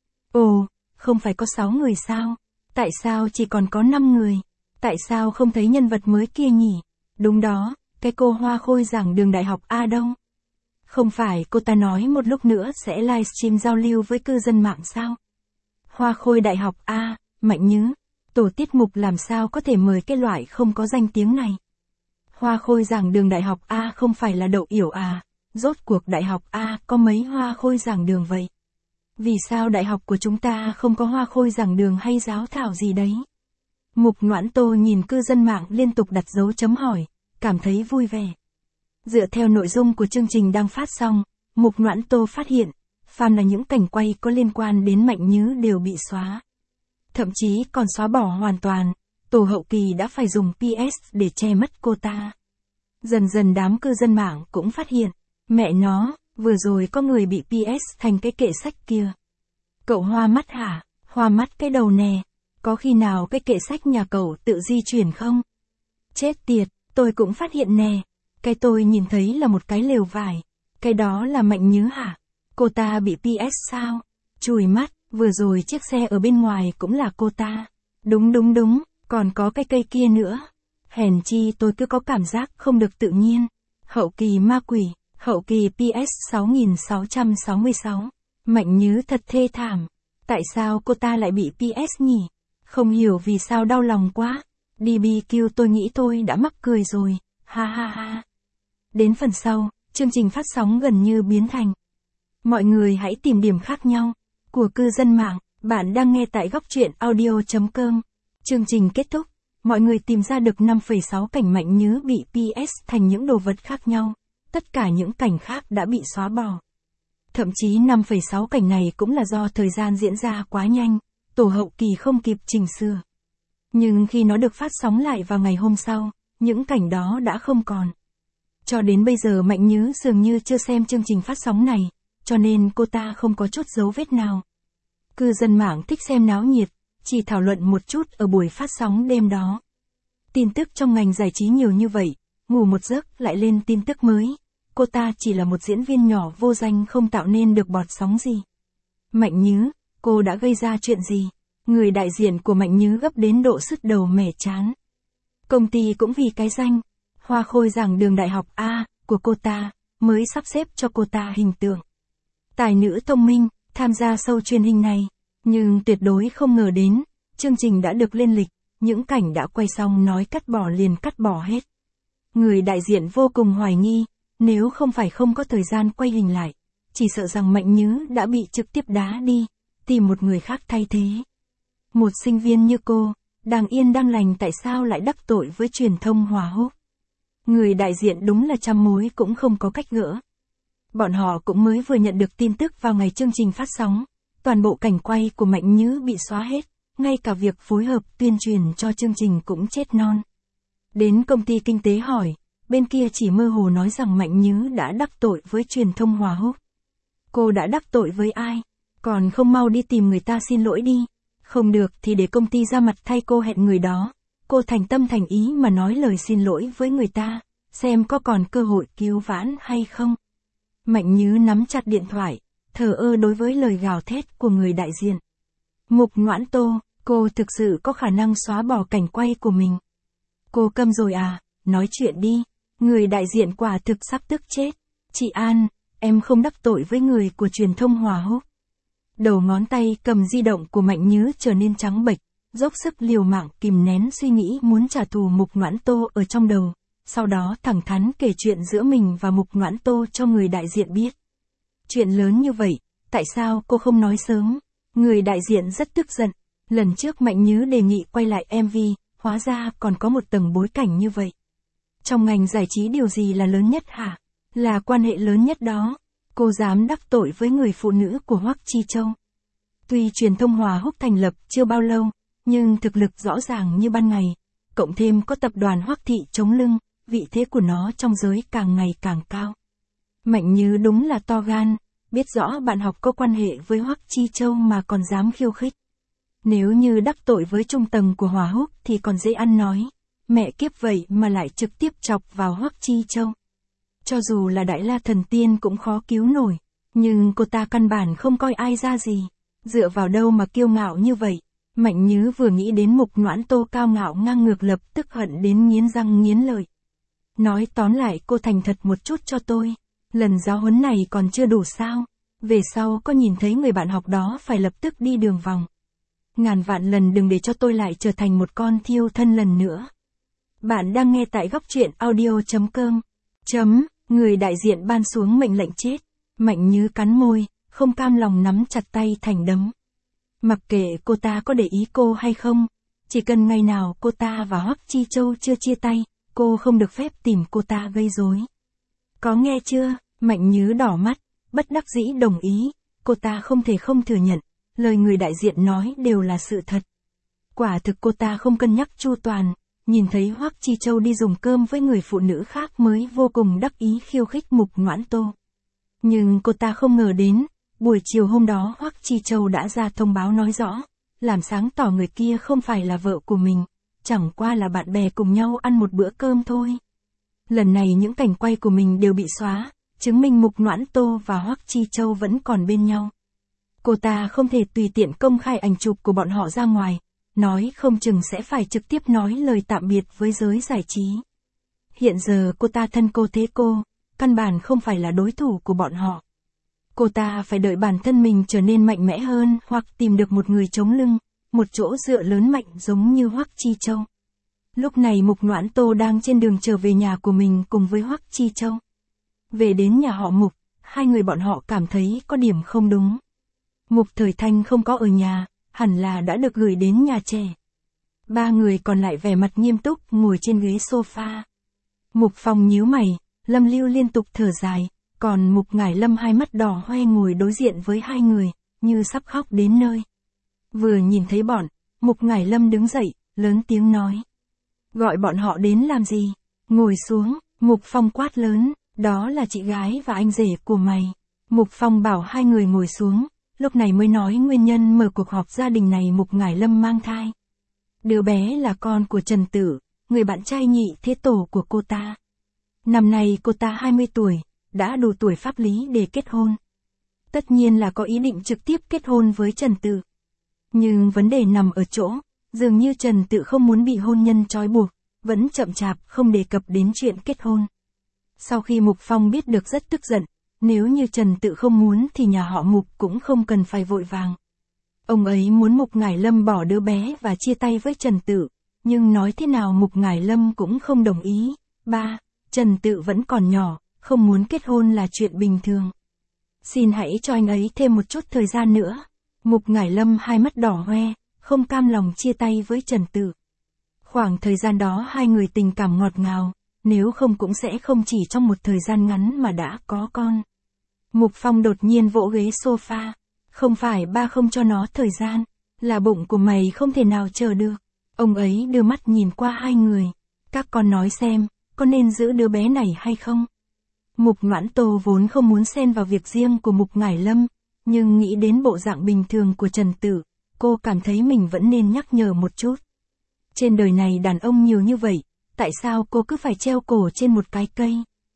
Ồ, không phải có 6 người sao? Tại sao chỉ còn có 5 người? Tại sao không thấy nhân vật mới kia nhỉ? Đúng đó, cái cô Hoa Khôi giảng đường đại học A đâu? Không phải cô ta nói một lúc nữa sẽ livestream giao lưu với cư dân mạng sao? Hoa Khôi đại học A, Mạnh Nhứ. Tổ tiết mục làm sao có thể mời cái loại không có danh tiếng này. Hoa khôi giảng đường đại học A không phải là đậu yểu à, rốt cuộc đại học A có mấy hoa khôi giảng đường vậy? Vì sao đại học của chúng ta không có hoa khôi giảng đường hay giáo thảo gì đấy? Mục Noãn Tô nhìn cư dân mạng liên tục đặt dấu chấm hỏi, cảm thấy vui vẻ. Dựa theo nội dung của chương trình đang phát xong, Mục Noãn Tô phát hiện, phàm là những cảnh quay có liên quan đến Mạnh Nhứ đều bị xóa. Thậm chí còn xóa bỏ hoàn toàn, tổ hậu kỳ đã phải dùng PS để che mất cô ta. Dần dần đám cư dân mạng cũng phát hiện, mẹ nó, vừa rồi có người bị PS thành cái kệ sách kia. Cậu hoa mắt hả? Hoa mắt cái đầu nè, có khi nào cái kệ sách nhà cậu tự di chuyển không? Chết tiệt, tôi cũng phát hiện nè, cái tôi nhìn thấy là một cái lều vải, cái đó là Mạnh Nhứ hả? Cô ta bị PS sao? Chùi mắt, vừa rồi chiếc xe ở bên ngoài cũng là cô ta. Đúng, còn có cái cây kia nữa. Hèn chi tôi cứ có cảm giác không được tự nhiên. Hậu kỳ ma quỷ, hậu kỳ PS 6666. Mạnh Nhứ thật thê thảm. Tại sao cô ta lại bị PS nhỉ? Không hiểu vì sao đau lòng quá. DBQ tôi nghĩ tôi đã mắc cười rồi. Ha ha ha. Đến phần sau, chương trình phát sóng gần như biến thành. Mọi người hãy tìm điểm khác nhau. Của cư dân mạng, bạn đang nghe tại góc truyện audio.com. Chương trình kết thúc, mọi người tìm ra được 5,6 cảnh Mạnh Nhứ bị PS thành những đồ vật khác nhau. Tất cả những cảnh khác đã bị xóa bỏ. Thậm chí 5,6 cảnh này cũng là do thời gian diễn ra quá nhanh, tổ hậu kỳ không kịp chỉnh sửa. Nhưng khi nó được phát sóng lại vào ngày hôm sau, những cảnh đó đã không còn. Cho đến bây giờ Mạnh Nhứ dường như chưa xem chương trình phát sóng này, cho nên cô ta không có chút dấu vết nào. Cư dân mạng thích xem náo nhiệt, chỉ thảo luận một chút ở buổi phát sóng đêm đó. Tin tức trong ngành giải trí nhiều như vậy, ngủ một giấc lại lên tin tức mới. Cô ta chỉ là một diễn viên nhỏ vô danh không tạo nên được bọt sóng gì. Mạnh Nhứ, cô đã gây ra chuyện gì? Người đại diện của Mạnh Nhứ gấp đến độ sứt đầu mẻ trán. Công ty cũng vì cái danh hoa khôi giảng đường đại học A của cô ta mới sắp xếp cho cô ta hình tượng tài nữ thông minh tham gia show truyền hình này, nhưng tuyệt đối không ngờ đến, chương trình đã được lên lịch, những cảnh đã quay xong nói cắt bỏ liền cắt bỏ hết. Người đại diện vô cùng hoài nghi, nếu không phải không có thời gian quay hình lại, chỉ sợ rằng Mạnh Nhứ đã bị trực tiếp đá đi, tìm một người khác thay thế. Một sinh viên như cô, đang yên đang lành tại sao lại đắc tội với truyền thông Hòa Húc? Người đại diện đúng là trăm mối cũng không có cách gỡ. Bọn họ cũng mới vừa nhận được tin tức vào ngày chương trình phát sóng, toàn bộ cảnh quay của Mạnh Nhứ bị xóa hết, ngay cả việc phối hợp tuyên truyền cho chương trình cũng chết non. Đến công ty kinh tế hỏi, bên kia chỉ mơ hồ nói rằng Mạnh Nhứ đã đắc tội với truyền thông Hòa Húc. Cô đã đắc tội với ai? Còn không mau đi tìm người ta xin lỗi đi. Không được thì để công ty ra mặt thay cô hẹn người đó. Cô thành tâm thành ý mà nói lời xin lỗi với người ta, xem có còn cơ hội cứu vãn hay không. Mạnh Nhứ nắm chặt điện thoại, thờ ơ đối với lời gào thét của người đại diện. Mục Noãn Tô, cô thực sự có khả năng xóa bỏ cảnh quay của mình. Cô câm rồi à, nói chuyện đi. Người đại diện quả thực sắp tức chết. Chị An, em không đắc tội với người của truyền thông Hòa Húc. Đầu ngón tay cầm di động của Mạnh Nhứ trở nên trắng bệch, dốc sức liều mạng kìm nén suy nghĩ muốn trả thù Mục Noãn Tô ở trong đầu, sau đó thẳng thắn kể chuyện giữa mình và Mục Noãn Tô cho người đại diện biết. Chuyện lớn như vậy, tại sao cô không nói sớm? Người đại diện rất tức giận, lần trước Mạnh Nhứ đề nghị quay lại MV, hóa ra còn có một tầng bối cảnh như vậy. Trong ngành giải trí điều gì là lớn nhất hả? Là quan hệ lớn nhất đó. Cô dám đắc tội với người phụ nữ của Hoắc Chi Châu. Tuy truyền thông Hòa Húc thành lập chưa bao lâu, nhưng thực lực rõ ràng như ban ngày. Cộng thêm có tập đoàn Hoắc Thị chống lưng, vị thế của nó trong giới càng ngày càng cao. Mạnh Nhứ đúng là to gan, biết rõ bạn học có quan hệ với Hoắc Chi Châu mà còn dám khiêu khích. Nếu như đắc tội với trung tầng của Hòa Húc thì còn dễ ăn nói. Mẹ kiếp vậy mà lại trực tiếp chọc vào Hoắc Chi Châu. Cho dù là Đại La Thần Tiên cũng khó cứu nổi, nhưng cô ta căn bản không coi ai ra gì. Dựa vào đâu mà kiêu ngạo như vậy? Mạnh Nhứ vừa nghĩ đến Mục Noãn Tô cao ngạo ngang ngược lập tức hận đến nghiến răng nghiến lợi. Nói tóm lại cô thành thật một chút cho tôi. Lần giáo huấn này còn chưa đủ sao? Về sau có nhìn thấy người bạn học đó phải lập tức đi đường vòng. ngàn vạn lần đừng để cho tôi lại trở thành một con thiêu thân lần nữa. Bạn đang nghe tại góc truyện audio.com. Người đại diện ban xuống mệnh lệnh chết. Mạnh Nhứ cắn môi, không cam lòng nắm chặt tay thành đấm. Mặc kệ cô ta có để ý cô hay không, chỉ cần ngày nào cô ta và Hoắc Chi Châu chưa chia tay, cô không được phép tìm cô ta gây rối. Có nghe chưa? Mạnh Nhứ đỏ mắt, bất đắc dĩ đồng ý, cô ta không thể không thừa nhận, lời người đại diện nói đều là sự thật. Quả thực cô ta không cân nhắc chu toàn, nhìn thấy Hoắc Chi Châu đi dùng cơm với người phụ nữ khác mới vô cùng đắc ý khiêu khích Mục Noãn Tô. Nhưng cô ta không ngờ đến, buổi chiều hôm đó Hoắc Chi Châu đã ra thông báo nói rõ, làm sáng tỏ người kia không phải là vợ của mình, chẳng qua là bạn bè cùng nhau ăn một bữa cơm thôi. Lần này những cảnh quay của mình đều bị xóa, chứng minh Mục Noãn Tô và Hoắc Chi Châu vẫn còn bên nhau. Cô ta không thể tùy tiện công khai ảnh chụp của bọn họ ra ngoài, nói không chừng sẽ phải trực tiếp nói lời tạm biệt với giới giải trí. Hiện giờ cô ta thân cô thế cô, căn bản không phải là đối thủ của bọn họ. Cô ta phải đợi bản thân mình trở nên mạnh mẽ hơn hoặc tìm được một người chống lưng, một chỗ dựa lớn mạnh giống như Hoắc Chi Châu. Lúc này Mục Noãn Tô đang trên đường trở về nhà của mình cùng với Hoắc Chi Châu. Về đến nhà họ Mục, hai người bọn họ cảm thấy có điểm không đúng. Mục Thời Thanh không có ở nhà, hẳn là đã được gửi đến nhà trẻ. Ba người còn lại vẻ mặt nghiêm túc ngồi trên ghế sofa. Mục Phong nhíu mày, Lâm Lưu liên tục thở dài, còn Mục Ngải Lâm hai mắt đỏ hoe ngồi đối diện với hai người, như sắp khóc đến nơi. Vừa nhìn thấy bọn, Mục Ngải Lâm đứng dậy, lớn tiếng nói. Gọi bọn họ đến làm gì? Ngồi xuống, Mục Phong quát lớn, đó là chị gái và anh rể của mày. Mục Phong bảo hai người ngồi xuống, lúc này mới nói nguyên nhân mở cuộc họp gia đình này. Mục Ngải Lâm mang thai. Đứa bé là con của Trần Tử, người bạn trai nhị thế tổ của cô ta. Năm nay cô ta 20 tuổi, đã đủ tuổi pháp lý để kết hôn. Tất nhiên là có ý định trực tiếp kết hôn với Trần Tử. Nhưng vấn đề nằm ở chỗ, dường như Trần Tử không muốn bị hôn nhân trói buộc, vẫn chậm chạp không đề cập đến chuyện kết hôn. Sau khi Mục Phong biết được rất tức giận, nếu như Trần Tử không muốn thì nhà họ Mục cũng không cần phải vội vàng. Ông ấy muốn Mục Ngải Lâm bỏ đứa bé và chia tay với Trần Tử, nhưng nói thế nào Mục Ngải Lâm cũng không đồng ý. Trần Tử vẫn còn nhỏ, không muốn kết hôn là chuyện bình thường. Xin hãy cho anh ấy thêm một chút thời gian nữa. Mục Ngải Lâm hai mắt đỏ hoe, không cam lòng chia tay với Trần Tử. Khoảng thời gian đó hai người tình cảm ngọt ngào, nếu không cũng sẽ không chỉ trong một thời gian ngắn mà đã có con. Mục Phong đột nhiên vỗ ghế sofa. Không phải ba không cho nó thời gian, là bụng của mày không thể nào chờ được. Ông ấy đưa mắt nhìn qua hai người. Các con nói xem, có nên giữ đứa bé này hay không? Mục Noãn Tô vốn không muốn xen vào việc riêng của Mục Ngải Lâm, nhưng nghĩ đến bộ dạng bình thường của Trần Tử, cô cảm thấy mình vẫn nên nhắc nhở một chút. Trên đời này đàn ông nhiều như vậy, tại sao cô cứ phải treo cổ trên một cái cây?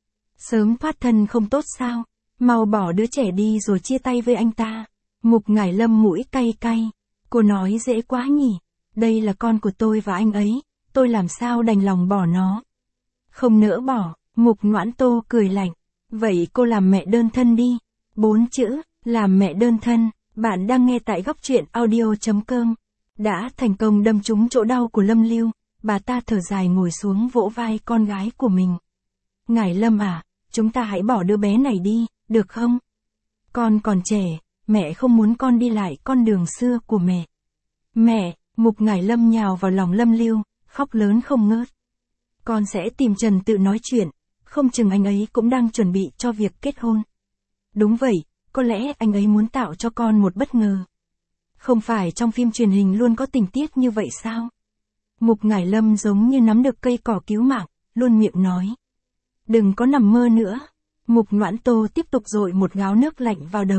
Sớm thoát thân không tốt sao? Mau bỏ đứa trẻ đi rồi chia tay với anh ta. Mục Ngải Lâm mũi cay cay. Cô nói dễ quá nhỉ. Đây là con của tôi và anh ấy, tôi làm sao đành lòng bỏ nó. Không nỡ bỏ, Mục Noãn Tô cười lạnh. Vậy cô làm mẹ đơn thân đi. 4 chữ, làm mẹ đơn thân. Bạn đang nghe tại góc truyện audio.com. Đã thành công đâm trúng chỗ đau của Lâm Lưu, bà ta thở dài ngồi xuống vỗ vai con gái của mình. Ngải Lâm à, chúng ta hãy bỏ đứa bé này đi, được không? Con còn trẻ, mẹ không muốn con đi lại con đường xưa của mẹ. Mẹ, Mục Ngải Lâm nhào vào lòng Lâm Lưu, khóc lớn không ngớt. Con sẽ tìm Trần Tự nói chuyện, không chừng anh ấy cũng đang chuẩn bị cho việc kết hôn. Đúng vậy, có lẽ anh ấy muốn tạo cho con một bất ngờ. Không phải trong phim truyền hình luôn có tình tiết như vậy sao? Mục Ngải Lâm giống như nắm được cây cỏ cứu mạng, luôn miệng nói. Đừng có nằm mơ nữa. Mục Noãn Tô tiếp tục dội một gáo nước lạnh vào đầu.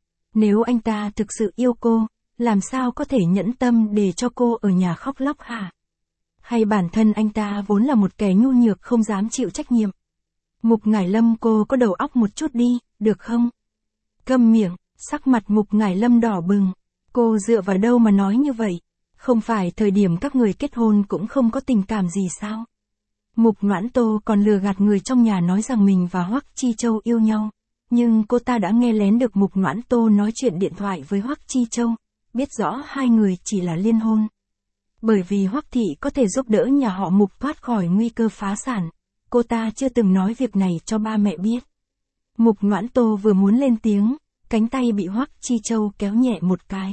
Nếu anh ta thực sự yêu cô, làm sao có thể nhẫn tâm để cho cô ở nhà khóc lóc hả? Hay bản thân anh ta vốn là một kẻ nhu nhược không dám chịu trách nhiệm? Mục Ngải Lâm, cô có đầu óc một chút đi, được không? Câm miệng, sắc mặt Mục Ngải Lâm đỏ bừng. Cô dựa vào đâu mà nói như vậy? Không phải thời điểm các người kết hôn cũng không có tình cảm gì sao? Mục Noãn Tô còn lừa gạt người trong nhà nói rằng mình và Hoắc Chi Châu yêu nhau. Nhưng cô ta đã nghe lén được Mục Noãn Tô nói chuyện điện thoại với Hoắc Chi Châu. biết rõ hai người chỉ là liên hôn. Bởi vì Hoắc thị có thể giúp đỡ nhà họ Mục thoát khỏi nguy cơ phá sản, cô ta chưa từng nói việc này cho ba mẹ biết. Mục Noãn Tô vừa muốn lên tiếng, cánh tay bị Hoắc Chi Châu kéo nhẹ một cái.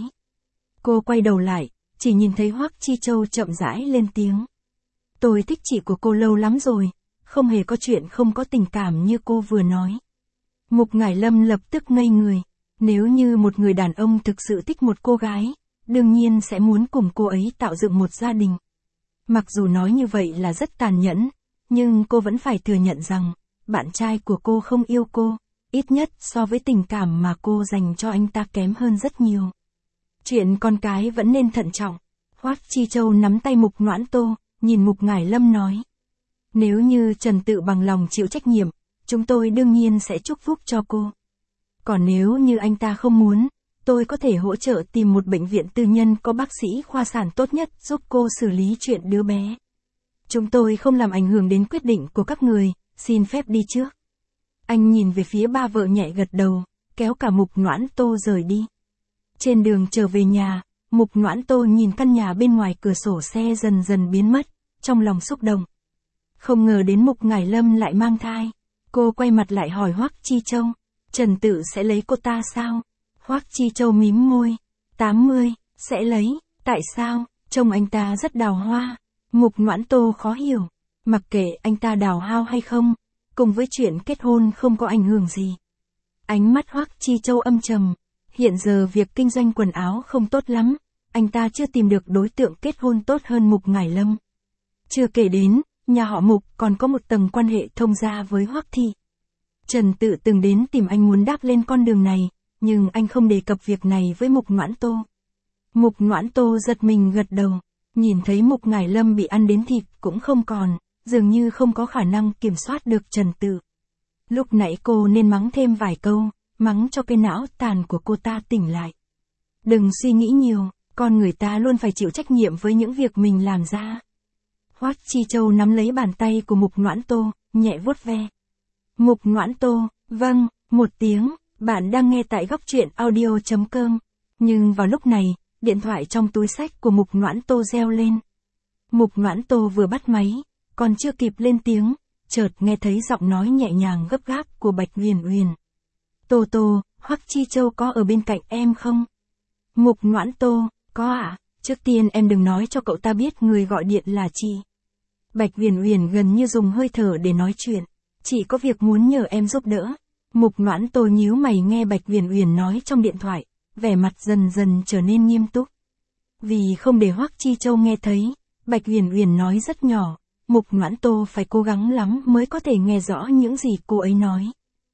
Cô quay đầu lại, chỉ nhìn thấy Hoắc Chi Châu chậm rãi lên tiếng. Tôi thích chị của cô lâu lắm rồi, không hề có chuyện không có tình cảm như cô vừa nói. Mục Ngải Lâm lập tức ngây người. Nếu như một người đàn ông thực sự thích một cô gái, đương nhiên sẽ muốn cùng cô ấy tạo dựng một gia đình. Mặc dù nói như vậy là rất tàn nhẫn, nhưng cô vẫn phải thừa nhận rằng, bạn trai của cô không yêu cô, ít nhất so với tình cảm mà cô dành cho anh ta kém hơn rất nhiều. Chuyện con cái vẫn nên thận trọng. Hoắc Chi Châu nắm tay Mục Noãn Tô, nhìn Mục Ngải Lâm nói. Nếu như Trần Tự bằng lòng chịu trách nhiệm, chúng tôi đương nhiên sẽ chúc phúc cho cô. Còn nếu như anh ta không muốn, tôi có thể hỗ trợ tìm một bệnh viện tư nhân có bác sĩ khoa sản tốt nhất giúp cô xử lý chuyện đứa bé. Chúng tôi không làm ảnh hưởng đến quyết định của các người, xin phép đi trước. Anh nhìn về phía ba vợ nhẹ gật đầu, kéo cả Mục Noãn Tô rời đi. Trên đường trở về nhà, Mục Noãn Tô nhìn căn nhà bên ngoài cửa sổ xe dần dần biến mất, trong lòng xúc động. Không ngờ đến Mục Ngải Lâm lại mang thai. Cô quay mặt lại hỏi Hoắc Chi Châu, Trần Tự sẽ lấy cô ta sao? Hoắc Chi Châu mím môi, 80, sẽ lấy, tại sao? Trông anh ta rất đào hoa. Mục Noãn Tô khó hiểu, mặc kệ anh ta đào hao hay không, cùng với chuyện kết hôn không có ảnh hưởng gì. Ánh mắt Hoắc Chi Châu âm trầm, hiện giờ việc kinh doanh quần áo không tốt lắm, anh ta chưa tìm được đối tượng kết hôn tốt hơn Mục Ngải Lâm. Chưa kể đến, nhà họ Mục còn có một tầng quan hệ thông gia với Hoắc thị. Trần Tự từng đến tìm anh muốn đáp lên con đường này, nhưng anh không đề cập việc này với Mục Noãn Tô. Mục Noãn Tô giật mình gật đầu, nhìn thấy Mục Ngải Lâm bị ăn đến thịt cũng không còn, dường như không có khả năng kiểm soát được Trần Tự. Lúc nãy cô nên mắng thêm vài câu, mắng cho cái não tàn của cô ta tỉnh lại. Đừng suy nghĩ nhiều, con người ta luôn phải chịu trách nhiệm với những việc mình làm ra. Hoắc Chi Châu nắm lấy bàn tay của Mục Noãn Tô, nhẹ vuốt ve. Mục Noãn Tô, vâng, một tiếng, bạn đang nghe tại góc truyện audio.com. Nhưng vào lúc này, điện thoại trong túi xách của Mục Noãn Tô reo lên. Mục Noãn Tô vừa bắt máy, còn chưa kịp lên tiếng, chợt nghe thấy giọng nói nhẹ nhàng gấp gáp của Bạch Huyền Huyền. Tô Tô, Hoắc Chi Châu có ở bên cạnh em không? Mục Noãn Tô, có ạ, trước tiên em đừng nói cho cậu ta biết người gọi điện là chị. Bạch Huyền Huyền gần như dùng hơi thở để nói chuyện. Chị có việc muốn nhờ em giúp đỡ. Mục Noãn Tô nhíu mày nghe Bạch Huyền Huyền nói trong điện thoại, vẻ mặt dần dần trở nên nghiêm túc. Vì không để Hoắc Chi Châu nghe thấy, Bạch Huyền Huyền nói rất nhỏ, Mục Noãn Tô phải cố gắng lắm mới có thể nghe rõ những gì cô ấy nói.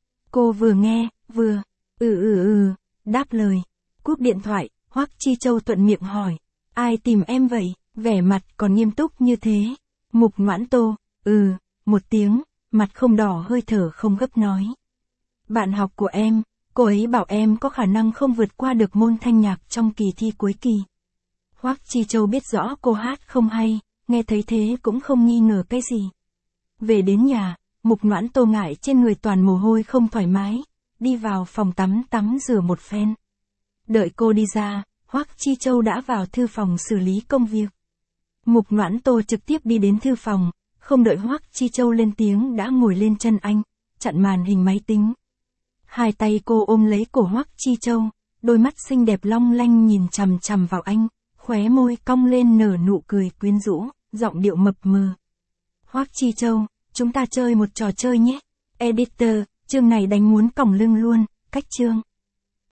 Cô vừa nghe, vừa, đáp lời. Cúp điện thoại, Hoắc Chi Châu thuận miệng hỏi, ai tìm em vậy, vẻ mặt còn nghiêm túc như thế. Mục Noãn Tô, một tiếng, mặt không đỏ hơi thở không gấp nói. Bạn học của em, cô ấy bảo em có khả năng không vượt qua được môn thanh nhạc trong kỳ thi cuối kỳ. Hoắc Chi Châu biết rõ cô hát không hay, nghe thấy thế cũng không nghi ngờ cái gì. Về đến nhà, Mục Noãn Tô ngại trên người toàn mồ hôi không thoải mái, đi vào phòng tắm rửa một phen. Đợi cô đi ra, Hoắc Chi Châu đã vào thư phòng xử lý công việc. Mục Noãn Tô trực tiếp đi đến thư phòng, không đợi Hoắc Chi Châu lên tiếng đã ngồi lên chân anh, chặn màn hình máy tính. Hai tay cô ôm lấy cổ Hoắc Chi Châu, đôi mắt xinh đẹp long lanh nhìn chằm chằm vào anh, khóe môi cong lên nở nụ cười quyến rũ, giọng điệu mập mờ. Hoắc Chi Châu, chúng ta chơi một trò chơi nhé. Editor, chương này đánh muốn còng lưng luôn, cách chương.